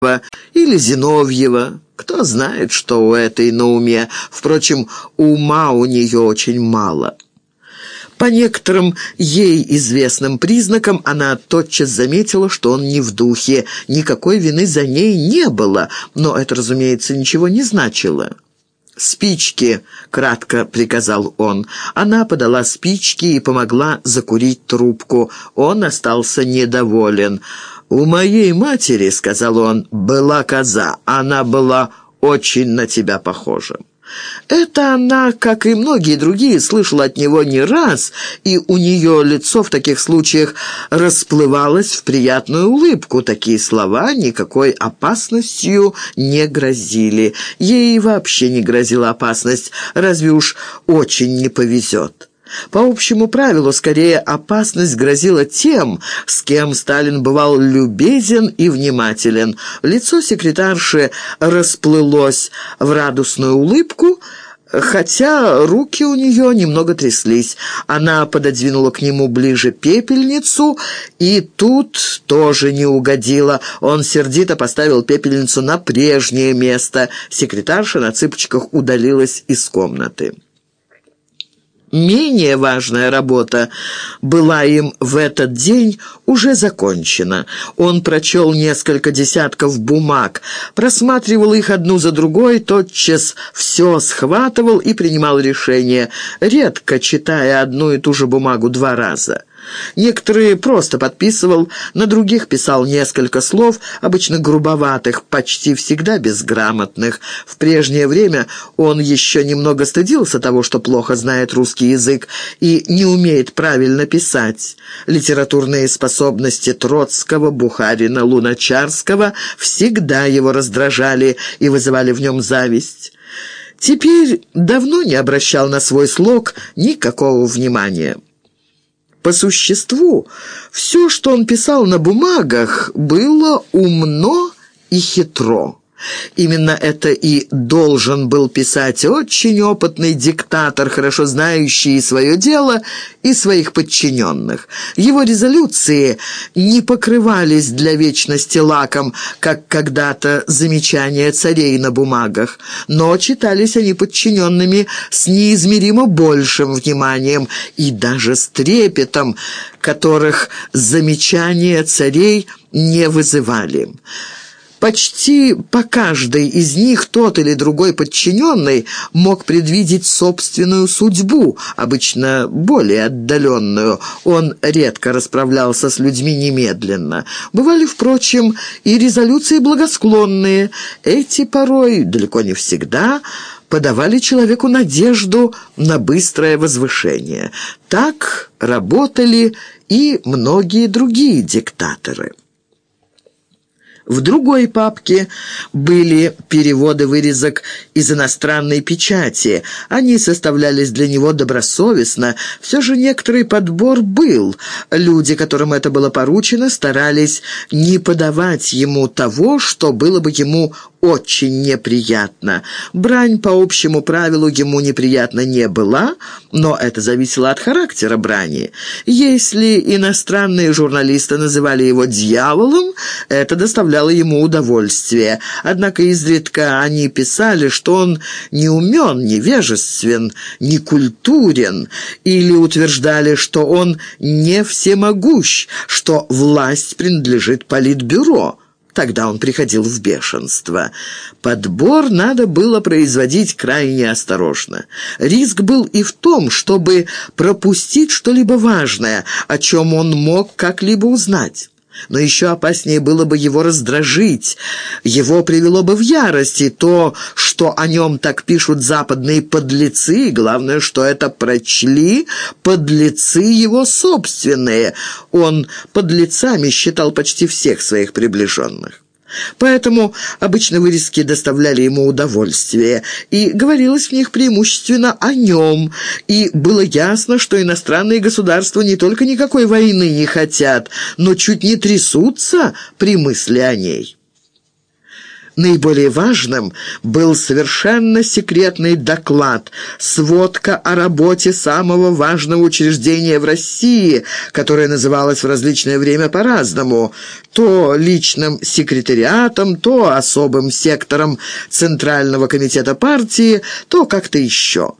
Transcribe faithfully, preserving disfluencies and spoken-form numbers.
или Зиновьева. Кто знает, что у этой на уме. Впрочем, ума у нее очень мало. По некоторым ей известным признакам она тотчас заметила, что он не в духе. Никакой вины за ней не было, но это, разумеется, ничего не значило. «Спички», — кратко приказал он. Она подала спички и помогла закурить трубку. Он остался недоволен. «У моей матери, — сказал он, — была коза. Она была очень на тебя похожа». Это она, как и многие другие, слышала от него не раз, и у нее лицо в таких случаях расплывалось в приятную улыбку. Такие слова никакой опасностью не грозили. Ей вообще не грозила опасность, разве уж очень не повезет. По общему правилу, скорее, опасность грозила тем, с кем Сталин бывал любезен и внимателен. Лицо секретарши расплылось в радостную улыбку, хотя руки у нее немного тряслись. Она пододвинула к нему ближе пепельницу, и тут тоже не угодила. Он сердито поставил пепельницу на прежнее место. Секретарша на цыпочках удалилась из комнаты. Менее важная работа была им в этот день уже закончена. Он прочел несколько десятков бумаг, просматривал их одну за другой, тотчас все схватывал и принимал решение, редко читая одну и ту же бумагу два раза. Некоторые просто подписывал, на других писал несколько слов, обычно грубоватых, почти всегда безграмотных. В прежнее время он еще немного стыдился того, что плохо знает русский язык и не умеет правильно писать. Литературные способности Троцкого, Бухарина, Луначарского всегда его раздражали и вызывали в нем зависть. Теперь давно не обращал на свой слог никакого внимания. По существу, все, что он писал на бумагах, было умно и хитро. Именно это и должен был писать очень опытный диктатор, хорошо знающий и свое дело, и своих подчиненных. Его резолюции не покрывались для вечности лаком, как когда-то замечания царей на бумагах, но читались они подчиненными с неизмеримо большим вниманием и даже с трепетом, которых замечания царей не вызывали. Почти по каждой из них тот или другой подчиненный мог предвидеть собственную судьбу, обычно более отдаленную. Он редко расправлялся с людьми немедленно. Бывали, впрочем, и резолюции благосклонные. Эти порой, далеко не всегда, подавали человеку надежду на быстрое возвышение. Так работали и многие другие диктаторы. В другой папке были переводы вырезок из иностранной печати. Они составлялись для него добросовестно. Все же некоторый подбор был. Люди, которым это было поручено, старались не подавать ему того, что было бы ему очень неприятно. Брань по общему правилу ему неприятна не была, но это зависело от характера брани. Если иностранные журналисты называли его «дьяволом», это доставляло ему удовольствие. Однако изредка они писали, что он не умен, невежествен, не культурен, или утверждали, что он не всемогущ, что власть принадлежит Политбюро. Тогда он приходил в бешенство. Подбор надо было производить крайне осторожно. Риск был и в том, чтобы пропустить что-либо важное, о чем он мог как-либо узнать. Но еще опаснее было бы его раздражить. Его привело бы в ярость и то, что о нем так пишут западные подлецы, и главное, что это прочли подлецы его собственные. Он подлецами считал почти всех своих приближенных. Поэтому обычно вырезки доставляли ему удовольствие, и говорилось в них преимущественно о нем, и было ясно, что иностранные государства не только никакой войны не хотят, но чуть не трясутся при мысли о ней. Наиболее важным был совершенно секретный доклад, сводка о работе самого важного учреждения в России, которое называлось в различное время по-разному, то личным секретариатом, то особым сектором Центрального комитета партии, то как-то еще.